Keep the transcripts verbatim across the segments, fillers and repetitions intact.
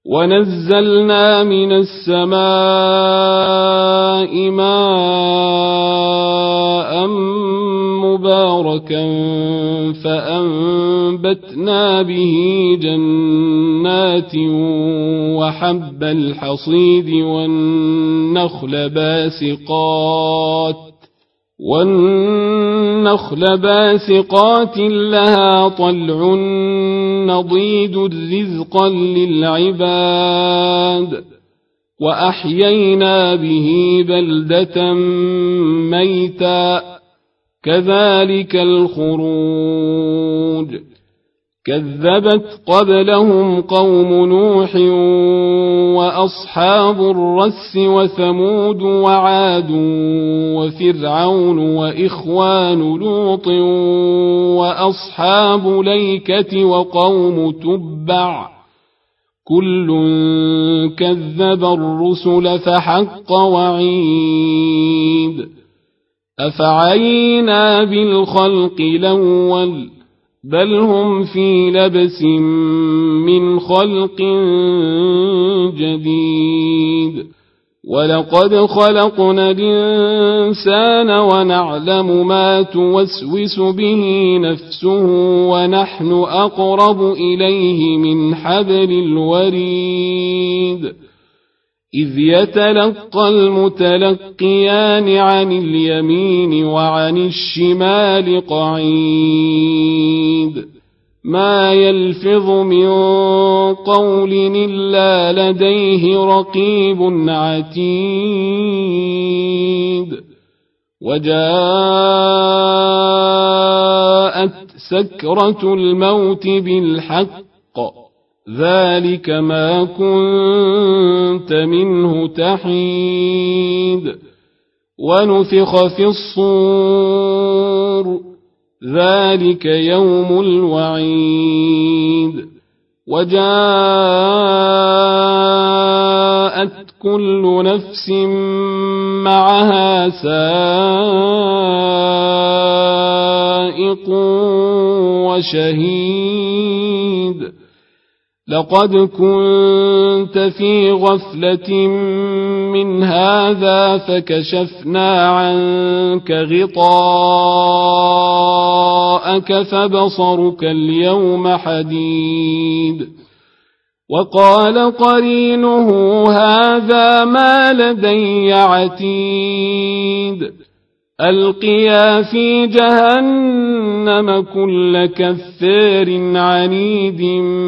ونزلنا من السماء ماء مباركا فأنبتنا به جنات وحب الحصيد والنخل باسقات والنخل باسقات لها طلع نضيد رزقا للعباد وأحيينا به بلدة ميتا كذلك الخروج كذبت قبلهم قوم نوح وأصحاب الرس وثمود وعاد وفرعون وإخوان لوط وأصحاب ليكة وقوم تبع كل كذب الرسل فحق وعيد أفعينا بالخلق الأول بل هم في لبس من خلق جديد ولقد خلقنا الإنسان ونعلم ما توسوس به نفسه ونحن أقرب إليه من حبل الوريد إذ يتلقى المتلقيان عن اليمين وعن الشمال قعيد ما يلفظ من قول إلا لديه رقيب عتيد وجاءت سكرة الموت بالحق ذلك ما كنت منه تحيد ونفخ في الصور ذلك يوم الوعيد وجاءت كل نفس معها سائق وشهيد لقد كنت في غفلة من هذا فكشفنا عنك غطاءك فبصرك اليوم حديد وقال قرينه هذا ما لدي عتيد ألقيا في جهنم كل كفار عنيد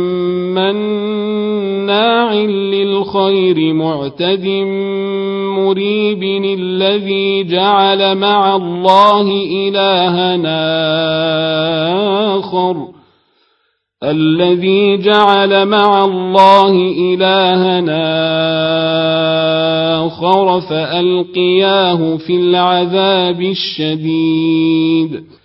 مناع للخير معتد مريب الذي جعل مع الله إلهنا آخر الذي جعل مع الله إلهنا آخر فألقياه في العذاب الشديد